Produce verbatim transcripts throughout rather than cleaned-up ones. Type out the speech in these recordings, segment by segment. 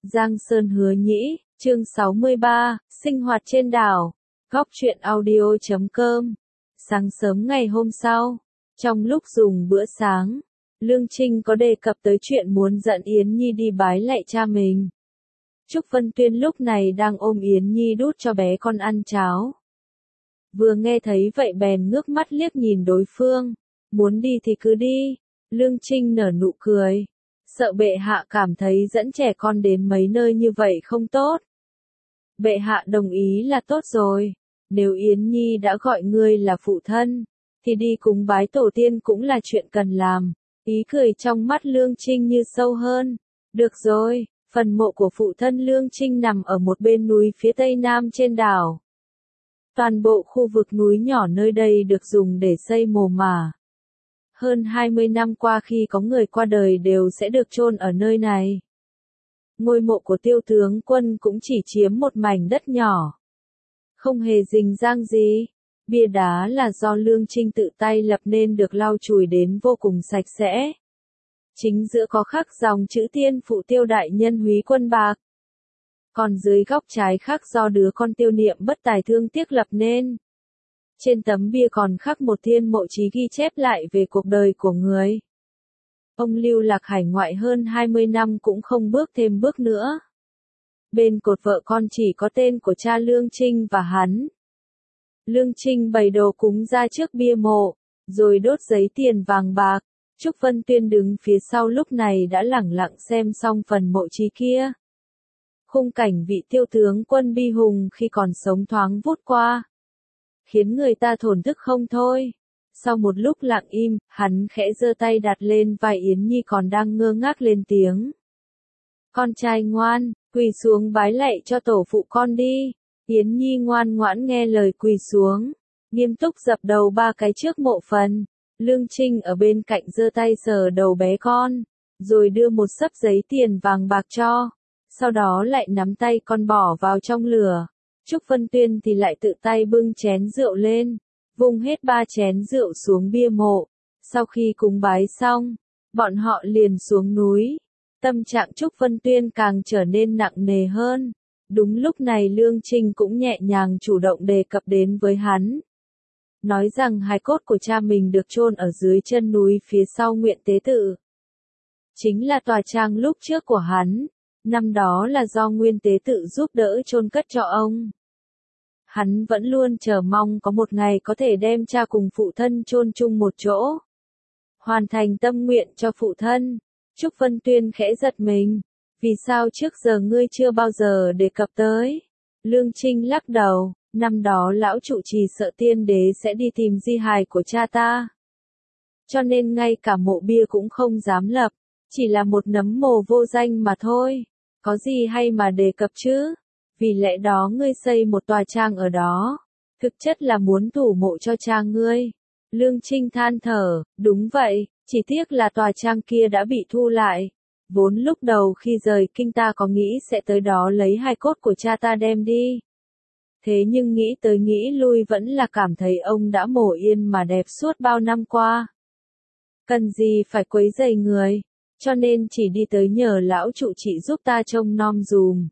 Giang Sơn Hứa Nhĩ, chương sáu mươi ba, sinh hoạt trên đảo. Góc truyện audio chấm com. Sáng sớm ngày hôm sau, trong lúc dùng bữa sáng, Lương Trinh có đề cập tới chuyện muốn dẫn Yến Nhi đi bái lạy cha mình. Trúc Vân Tuyên lúc này đang ôm Yến Nhi đút cho bé con ăn cháo. Vừa nghe thấy vậy bèn ngước mắt liếc nhìn đối phương, muốn đi thì cứ đi. Lương Trinh nở nụ cười, sợ bệ hạ cảm thấy dẫn trẻ con đến mấy nơi như vậy không tốt. Bệ hạ đồng ý là tốt rồi, nếu Yến Nhi đã gọi ngươi là phụ thân, thì đi cúng bái tổ tiên cũng là chuyện cần làm. Ý cười trong mắt Lương Trinh như sâu hơn. Được rồi, phần mộ của phụ thân Lương Trinh nằm ở một bên núi phía tây nam trên đảo. Toàn bộ khu vực núi nhỏ nơi đây được dùng để xây mồ mả. Hơn hai mươi năm qua khi có người qua đời đều sẽ được chôn ở nơi này. Ngôi mộ của Tiêu tướng quân cũng chỉ chiếm một mảnh đất nhỏ, không hề rình rang gì. Bia đá là do Lương Trinh tự tay lập nên, được lau chùi đến vô cùng sạch sẽ. Chính giữa có khắc dòng chữ Tiên phụ Tiêu đại nhân húy quân bạc. Còn dưới góc trái khắc do đứa con Tiêu Niệm bất tài thương tiếc lập nên. Trên tấm bia còn khắc một thiên mộ chí ghi chép lại về cuộc đời của người. Ông lưu lạc hải ngoại hơn hai mươi năm cũng không bước thêm bước nữa. Bên cột vợ con chỉ có tên của cha Lương Trinh và hắn. Lương Trinh bày đồ cúng ra trước bia mộ, rồi đốt giấy tiền vàng bạc. Trúc Vân Tuyên đứng phía sau lúc này đã lẳng lặng xem xong phần mộ chí kia. Khung cảnh vị Tiêu tướng quân bi hùng khi còn sống thoáng vút qua, khiến người ta thổn thức không thôi. Sau một lúc lặng im, hắn khẽ giơ tay đặt lên vai Yến Nhi còn đang ngơ ngác lên tiếng. Con trai ngoan, quỳ xuống bái lạy cho tổ phụ con đi. Yến Nhi ngoan ngoãn nghe lời quỳ xuống, nghiêm túc dập đầu ba cái trước mộ phần. Lương Trinh ở bên cạnh giơ tay sờ đầu bé con, rồi đưa một xấp giấy tiền vàng bạc cho. Sau đó lại nắm tay con bỏ vào trong lửa. Trúc Vân Tuyên thì lại tự tay bưng chén rượu lên, vung hết ba chén rượu xuống bia mộ. Sau khi cúng bái xong, bọn họ liền xuống núi. Tâm trạng Trúc Vân Tuyên càng trở nên nặng nề hơn. Đúng lúc này Lương Trinh cũng nhẹ nhàng chủ động đề cập đến với hắn. Nói rằng hài cốt của cha mình được chôn ở dưới chân núi phía sau Nguyện Tế Tự. Chính là tòa trang lúc trước của hắn. Năm đó là do Nguyên Tế Tự giúp đỡ chôn cất cho ông. Hắn vẫn luôn chờ mong có một ngày có thể đem cha cùng phụ thân chôn chung một chỗ. Hoàn thành tâm nguyện cho phụ thân. Trúc Vân Tuyên khẽ giật mình. Vì sao trước giờ ngươi chưa bao giờ đề cập tới? Lương Trinh lắc đầu. Năm đó lão trụ trì sợ tiên đế sẽ đi tìm di hài của cha ta, cho nên ngay cả mộ bia cũng không dám lập. Chỉ là một nấm mồ vô danh mà thôi. Có gì hay mà đề cập chứ? Vì lẽ đó ngươi xây một tòa trang ở đó. Thực chất là muốn thủ mộ cho cha ngươi. Lương Trinh than thở. Đúng vậy, chỉ tiếc là tòa trang kia đã bị thu lại. Vốn lúc đầu khi rời kinh ta có nghĩ sẽ tới đó lấy hài cốt của cha ta đem đi. Thế nhưng nghĩ tới nghĩ lui vẫn là cảm thấy ông đã mổ yên mà đẹp suốt bao năm qua. Cần gì phải quấy rầy người, cho nên chỉ đi tới nhờ lão trụ trị giúp ta trông nom dùm.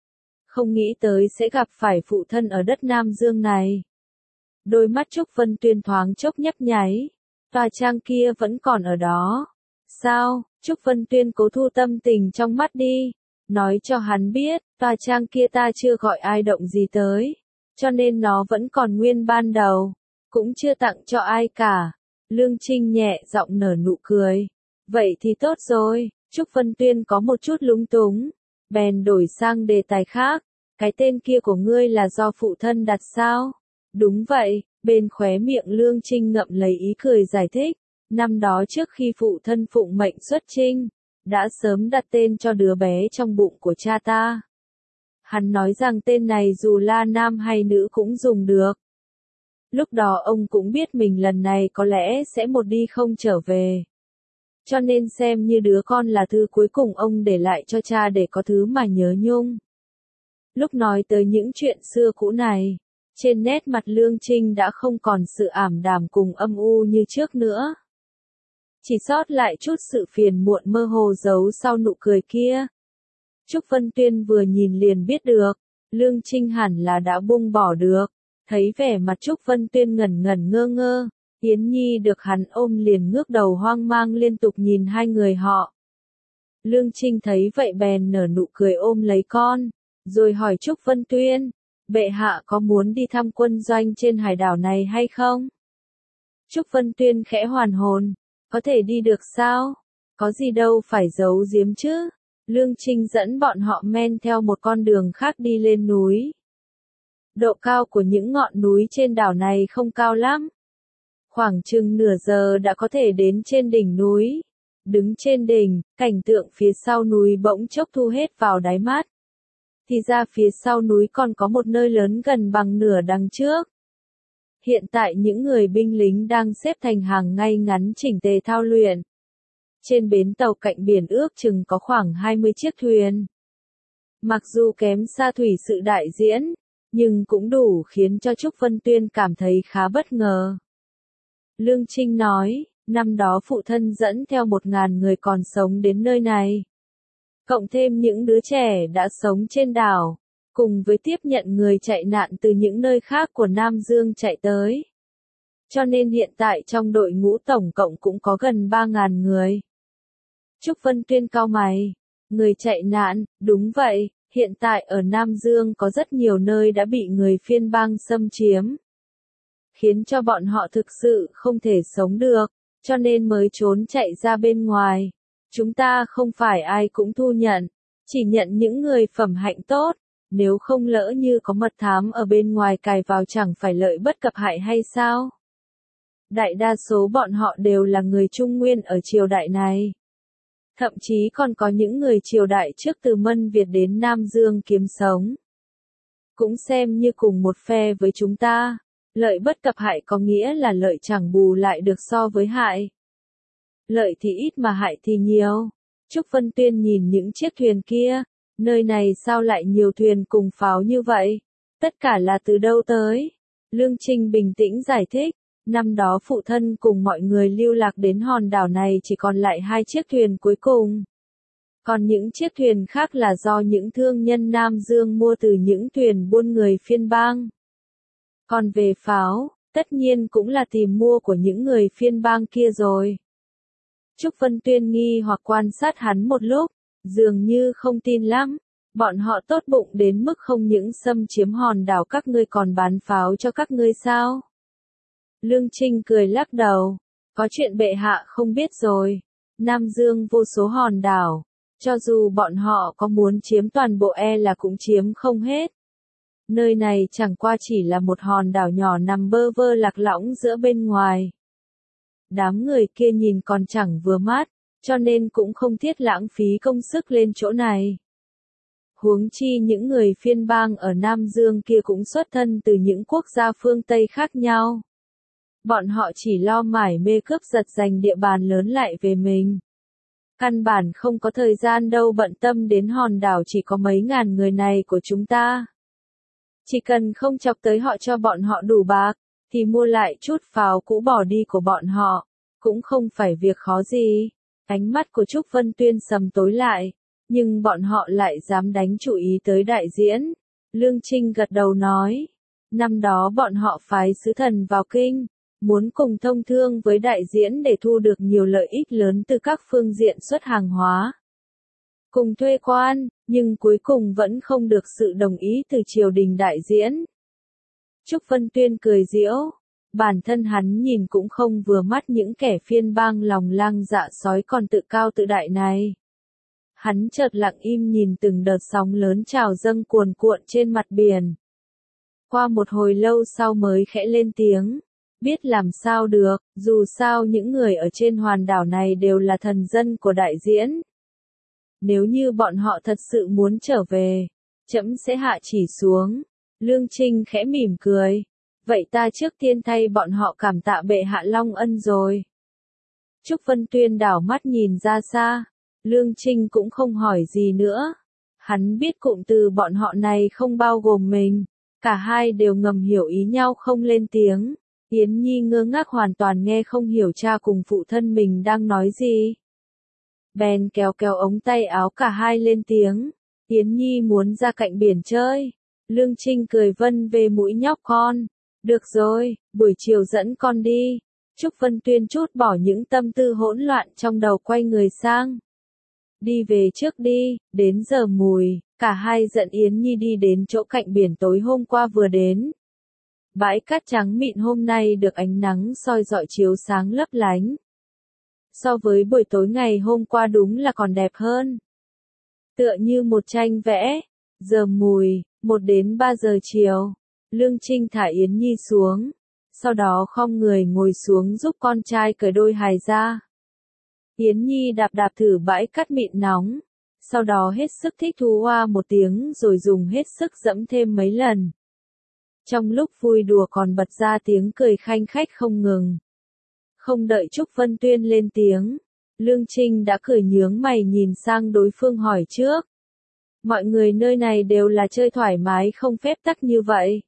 Không nghĩ tới sẽ gặp phải phụ thân ở đất Nam Dương này. Đôi mắt Trúc Vân Tuyên thoáng chốc nhấp nháy. Tòa trang kia vẫn còn ở đó. Sao? Trúc Vân Tuyên cố thu tâm tình trong mắt đi. Nói cho hắn biết, tòa trang kia ta chưa gọi ai động gì tới. Cho nên nó vẫn còn nguyên ban đầu. Cũng chưa tặng cho ai cả. Lương Trinh nhẹ giọng nở nụ cười. Vậy thì tốt rồi. Trúc Vân Tuyên có một chút lúng túng. Bèn đổi sang đề tài khác. Cái tên kia của ngươi là do phụ thân đặt sao? Đúng vậy. Bên khóe miệng Lương Trinh ngậm lấy ý cười giải thích. Năm đó trước khi phụ thân phụng mệnh xuất chinh, đã sớm đặt tên cho đứa bé trong bụng của cha ta. Hắn nói rằng tên này dù là nam hay nữ cũng dùng được. Lúc đó ông cũng biết mình lần này có lẽ sẽ một đi không trở về. Cho nên xem như đứa con là thứ cuối cùng ông để lại cho cha để có thứ mà nhớ nhung. Lúc nói tới những chuyện xưa cũ này, trên nét mặt Lương Trinh đã không còn sự ảm đạm cùng âm u như trước nữa. Chỉ sót lại chút sự phiền muộn mơ hồ giấu sau nụ cười kia. Trúc Vân Tuyên vừa nhìn liền biết được, Lương Trinh hẳn là đã buông bỏ được. Thấy vẻ mặt Trúc Vân Tuyên ngẩn ngẩn ngơ ngơ, Yến Nhi được hắn ôm liền ngước đầu hoang mang liên tục nhìn hai người họ. Lương Trinh thấy vậy bèn nở nụ cười ôm lấy con, rồi hỏi Trúc Vân Tuyên, bệ hạ có muốn đi thăm quân doanh trên hải đảo này hay không? Trúc Vân Tuyên khẽ hoàn hồn, có thể đi được sao? Có gì đâu phải giấu giếm chứ? Lương Trinh dẫn bọn họ men theo một con đường khác đi lên núi. Độ cao của những ngọn núi trên đảo này không cao lắm. Khoảng chừng nửa giờ đã có thể đến trên đỉnh núi. Đứng trên đỉnh, cảnh tượng phía sau núi bỗng chốc thu hết vào đáy mắt. Thì ra phía sau núi còn có một nơi lớn gần bằng nửa đằng trước. Hiện tại những người binh lính đang xếp thành hàng ngay ngắn chỉnh tề thao luyện. Trên bến tàu cạnh biển ước chừng có khoảng hai mươi chiếc thuyền. Mặc dù kém xa thủy sự đại diễn, nhưng cũng đủ khiến cho Trúc Vân Tuyên cảm thấy khá bất ngờ. Lương Trinh nói, năm đó phụ thân dẫn theo một ngàn người còn sống đến nơi này. Cộng thêm những đứa trẻ đã sống trên đảo, cùng với tiếp nhận người chạy nạn từ những nơi khác của Nam Dương chạy tới. Cho nên hiện tại trong đội ngũ tổng cộng cũng có gần ba ngàn người. Trúc Vân Tuyên cau mày, người chạy nạn, đúng vậy, hiện tại ở Nam Dương có rất nhiều nơi đã bị người phiên bang xâm chiếm. Khiến cho bọn họ thực sự không thể sống được, cho nên mới trốn chạy ra bên ngoài. Chúng ta không phải ai cũng thu nhận, chỉ nhận những người phẩm hạnh tốt, nếu không lỡ như có mật thám ở bên ngoài cài vào chẳng phải lợi bất cập hại hay sao? Đại đa số bọn họ đều là người Trung Nguyên ở triều đại này. Thậm chí còn có những người triều đại trước từ Mân Việt đến Nam Dương kiếm sống. Cũng xem như cùng một phe với chúng ta. Lợi bất cập hại có nghĩa là lợi chẳng bù lại được so với hại. Lợi thì ít mà hại thì nhiều. Trúc Vân Tuyên nhìn những chiếc thuyền kia, nơi này sao lại nhiều thuyền cùng pháo như vậy? Tất cả là từ đâu tới? Lương Trinh bình tĩnh giải thích, năm đó phụ thân cùng mọi người lưu lạc đến hòn đảo này chỉ còn lại hai chiếc thuyền cuối cùng. Còn những chiếc thuyền khác là do những thương nhân Nam Dương mua từ những thuyền buôn người phiên bang. Còn về pháo, tất nhiên cũng là tìm mua của những người phiên bang kia rồi. Trúc Vân Tuyên nghi hoặc quan sát hắn một lúc, dường như không tin lắm. Bọn họ tốt bụng đến mức không những xâm chiếm hòn đảo các ngươi còn bán pháo cho các ngươi sao? Lương Trinh cười lắc đầu, có chuyện bệ hạ không biết rồi. Nam Dương vô số hòn đảo, cho dù bọn họ có muốn chiếm toàn bộ e là cũng chiếm không hết. Nơi này chẳng qua chỉ là một hòn đảo nhỏ nằm bơ vơ lạc lõng giữa bên ngoài. Đám người kia nhìn còn chẳng vừa mắt, cho nên cũng không thiết lãng phí công sức lên chỗ này. Huống chi những người phiên bang ở Nam Dương kia cũng xuất thân từ những quốc gia phương Tây khác nhau. Bọn họ chỉ lo mải mê cướp giật giành địa bàn lớn lại về mình. Căn bản không có thời gian đâu bận tâm đến hòn đảo chỉ có mấy ngàn người này của chúng ta. Chỉ cần không chọc tới họ cho bọn họ đủ bạc, thì mua lại chút pháo cũ bỏ đi của bọn họ, cũng không phải việc khó gì. Ánh mắt của Trúc Vân Tuyên sầm tối lại, nhưng bọn họ lại dám đánh chủ ý tới đại diễn. Lương Trinh gật đầu nói, năm đó bọn họ phái sứ thần vào kinh, muốn cùng thông thương với đại diễn để thu được nhiều lợi ích lớn từ các phương diện xuất hàng hóa. Cùng thuê quan, nhưng cuối cùng vẫn không được sự đồng ý từ triều đình đại diễn. Trúc Vân Tuyên cười giễu, bản thân hắn nhìn cũng không vừa mắt những kẻ phiên bang lòng lang dạ sói còn tự cao tự đại này. Hắn chợt lặng im nhìn từng đợt sóng lớn trào dâng cuồn cuộn trên mặt biển. Qua một hồi lâu sau mới khẽ lên tiếng, biết làm sao được, dù sao những người ở trên hòn đảo này đều là thần dân của đại diễn. Nếu như bọn họ thật sự muốn trở về, trẫm sẽ hạ chỉ xuống. Lương Trinh khẽ mỉm cười. Vậy ta trước tiên thay bọn họ cảm tạ bệ hạ long ân rồi. Trúc Vân Tuyên đảo mắt nhìn ra xa. Lương Trinh cũng không hỏi gì nữa. Hắn biết cụm từ bọn họ này không bao gồm mình. Cả hai đều ngầm hiểu ý nhau không lên tiếng. Yến Nhi ngơ ngác hoàn toàn nghe không hiểu cha cùng phụ thân mình đang nói gì. Bèn kéo kéo ống tay áo cả hai lên tiếng. Yến Nhi muốn ra cạnh biển chơi. Lương Trinh cười vân về mũi nhóc con. Được rồi, buổi chiều dẫn con đi. Trúc Vân Tuyên chút bỏ những tâm tư hỗn loạn trong đầu quay người sang. Đi về trước đi, đến giờ mùi, cả hai dẫn Yến Nhi đi đến chỗ cạnh biển tối hôm qua vừa đến. Bãi cát trắng mịn hôm nay được ánh nắng soi rọi chiếu sáng lấp lánh. So với buổi tối ngày hôm qua đúng là còn đẹp hơn. Tựa như một tranh vẽ. Giờ mùi, một đến ba giờ chiều. Lương Trinh thả Yến Nhi xuống. Sau đó khom người ngồi xuống giúp con trai cởi đôi hài ra. Yến Nhi đạp đạp thử bãi cát mịn nóng. Sau đó hết sức thích thú oa một tiếng rồi dùng hết sức dẫm thêm mấy lần. Trong lúc vui đùa còn bật ra tiếng cười khanh khách không ngừng. Không đợi Trúc Vân Tuyên lên tiếng, Lương Trinh đã cười nhướng mày nhìn sang đối phương hỏi trước. Mọi người nơi này đều là chơi thoải mái không phép tắc như vậy.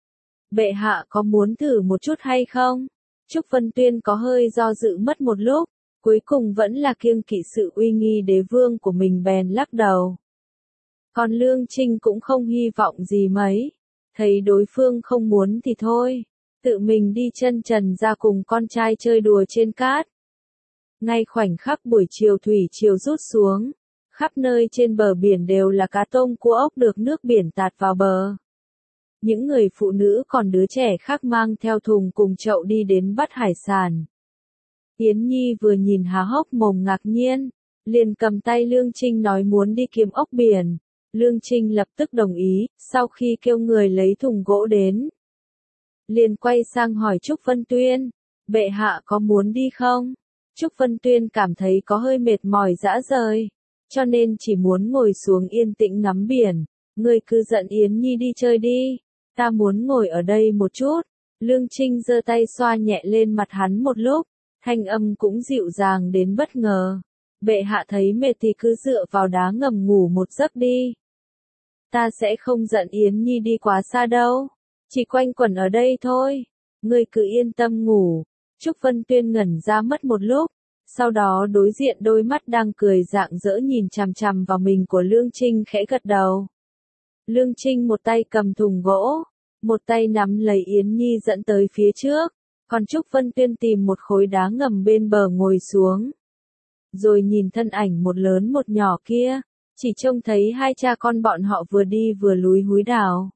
Bệ hạ có muốn thử một chút hay không? Trúc Vân Tuyên có hơi do dự mất một lúc, cuối cùng vẫn là kiêng kỵ sự uy nghi đế vương của mình bèn lắc đầu. Còn Lương Trinh cũng không hy vọng gì mấy, thấy đối phương không muốn thì thôi, tự mình đi chân trần ra cùng con trai chơi đùa trên cát. Ngay khoảnh khắc buổi chiều thủy triều rút xuống, khắp nơi trên bờ biển đều là cá tôm cua ốc được nước biển tạt vào bờ. Những người phụ nữ còn đứa trẻ khác mang theo thùng cùng chậu đi đến bắt hải sản. Yến Nhi vừa nhìn há hốc mồm ngạc nhiên, liền cầm tay Lương Trinh nói muốn đi kiếm ốc biển. Lương Trinh lập tức đồng ý, sau khi kêu người lấy thùng gỗ đến. Liền quay sang hỏi Trúc Vân Tuyên, bệ hạ có muốn đi không? Trúc Vân Tuyên cảm thấy có hơi mệt mỏi dã rời, cho nên chỉ muốn ngồi xuống yên tĩnh ngắm biển. Người cứ dẫn Yến Nhi đi chơi đi, ta muốn ngồi ở đây một chút. Lương Trinh giơ tay xoa nhẹ lên mặt hắn một lúc, thanh âm cũng dịu dàng đến bất ngờ. Bệ hạ thấy mệt thì cứ dựa vào đá ngầm ngủ một giấc đi. Ta sẽ không dẫn Yến Nhi đi quá xa đâu, chỉ quanh quẩn ở đây thôi. Ngươi cứ yên tâm ngủ. Trúc Vân Tuyên ngẩn ra mất một lúc, sau đó đối diện đôi mắt đang cười rạng rỡ nhìn chằm chằm vào mình của Lương Trinh khẽ gật đầu. Lương Trinh một tay cầm thùng gỗ, một tay nắm lấy Yến Nhi dẫn tới phía trước, còn Trúc Vân Tuyên tìm một khối đá ngầm bên bờ ngồi xuống. Rồi nhìn thân ảnh một lớn một nhỏ kia, chỉ trông thấy hai cha con bọn họ vừa đi vừa lúi húi đào.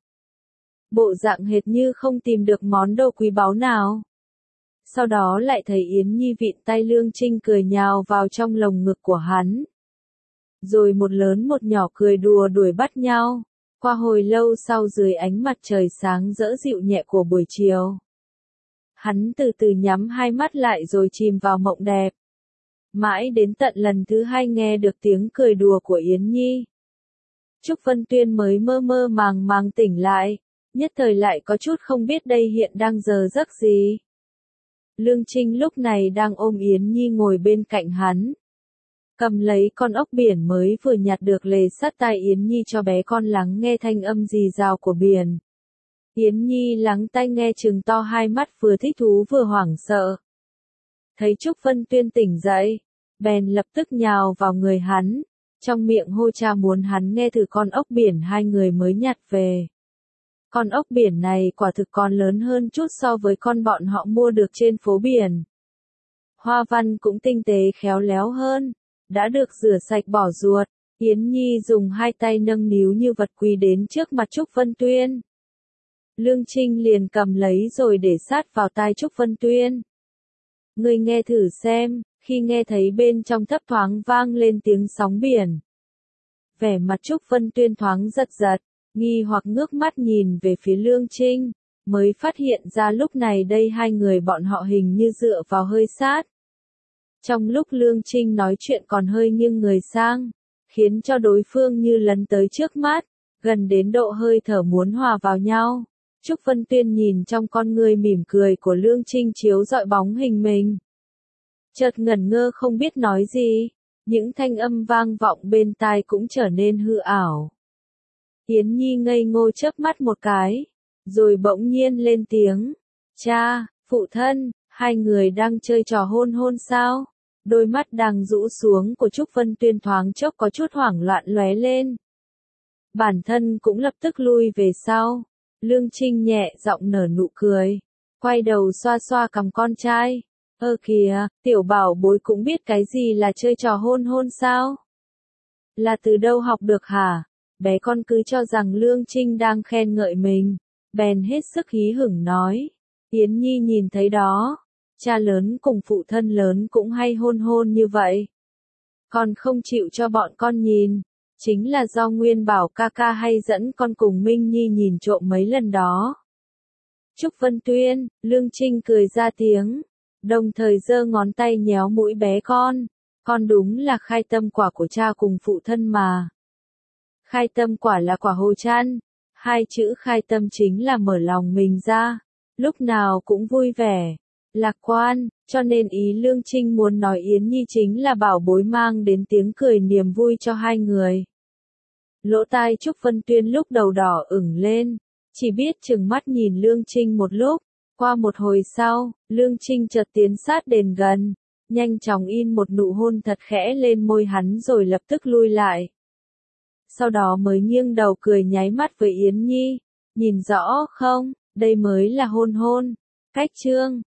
Bộ dạng hệt như không tìm được món đồ quý báu nào. Sau đó lại thấy Yến Nhi vịn tay Lương Trinh cười nhào vào trong lồng ngực của hắn. Rồi một lớn một nhỏ cười đùa đuổi bắt nhau. Qua hồi lâu sau dưới ánh mặt trời sáng rỡ dịu nhẹ của buổi chiều, hắn từ từ nhắm hai mắt lại rồi chìm vào mộng đẹp. Mãi đến tận lần thứ hai nghe được tiếng cười đùa của Yến Nhi, Trúc Vân Tuyên mới mơ mơ màng màng tỉnh lại, nhất thời lại có chút không biết đây hiện đang giờ giấc gì. Lương Trinh lúc này đang ôm Yến Nhi ngồi bên cạnh hắn, cầm lấy con ốc biển mới vừa nhặt được lề sát tai Yến Nhi cho bé con lắng nghe thanh âm rì rào của biển. Yến Nhi lắng tai nghe trừng to hai mắt vừa thích thú vừa hoảng sợ. Thấy Trúc Vân Tuyên tỉnh dậy, bèn lập tức nhào vào người hắn, trong miệng hô cha muốn hắn nghe thử con ốc biển hai người mới nhặt về. Con ốc biển này quả thực còn lớn hơn chút so với con bọn họ mua được trên phố biển. Hoa văn cũng tinh tế khéo léo hơn, đã được rửa sạch bỏ ruột. Yến Nhi dùng hai tay nâng niu như vật quý đến trước mặt Trúc Vân Tuyên. Lương Trinh liền cầm lấy rồi để sát vào tai Trúc Vân Tuyên. Ngươi nghe thử xem, khi nghe thấy bên trong thấp thoáng vang lên tiếng sóng biển. Vẻ mặt Trúc Vân Tuyên thoáng giật giật, nghi hoặc ngước mắt nhìn về phía Lương Trinh, mới phát hiện ra lúc này đây hai người bọn họ hình như dựa vào hơi sát. Trong lúc Lương Trinh nói chuyện còn hơi nghiêng người sang, khiến cho đối phương như lấn tới trước mắt, gần đến độ hơi thở muốn hòa vào nhau. Trúc Vân Tuyên nhìn trong con người mỉm cười của Lương Trinh chiếu dọi bóng hình mình. Chợt ngẩn ngơ không biết nói gì, những thanh âm vang vọng bên tai cũng trở nên hư ảo. Yến Nhi ngây ngô chớp mắt một cái, rồi bỗng nhiên lên tiếng. Cha, phụ thân, hai người đang chơi trò hôn hôn sao? Đôi mắt đang rũ xuống của Trúc Vân Tuyên thoáng chốc có chút hoảng loạn lóe lên. bản thân cũng lập tức lui về sau. Lương Trinh nhẹ giọng nở nụ cười, quay đầu xoa xoa cằm con trai. Ơ kìa, tiểu bảo bối cũng biết cái gì là chơi trò hôn hôn sao? Là từ đâu học được hả? Bé con cứ cho rằng Lương Trinh đang khen ngợi mình, bèn hết sức hí hửng nói. Yến Nhi nhìn thấy đó, cha lớn cùng phụ thân lớn cũng hay hôn hôn như vậy. Con không chịu cho bọn con nhìn, chính là do Nguyên bảo ca ca hay dẫn con cùng Minh Nhi nhìn trộm mấy lần đó. Trúc Vân Tuyên, Lương Trinh cười ra tiếng, đồng thời giơ ngón tay nhéo mũi bé con. Con đúng là khai tâm quả của cha cùng phụ thân mà. Khai tâm quả là quả hồ chăn. Hai chữ khai tâm chính là mở lòng mình ra, lúc nào cũng vui vẻ, lạc quan, cho nên ý Lương Trinh muốn nói Yến Nhi chính là bảo bối mang đến tiếng cười niềm vui cho hai người. Lỗ tai Trúc Vân Tuyên lúc đầu đỏ ửng lên, chỉ biết chừng mắt nhìn Lương Trinh một lúc, qua một hồi sau, Lương Trinh chợt tiến sát đến gần, nhanh chóng in một nụ hôn thật khẽ lên môi hắn rồi lập tức lui lại. Sau đó mới nghiêng đầu cười nháy mắt với Yến Nhi, nhìn rõ không, đây mới là hôn hôn, cách chương.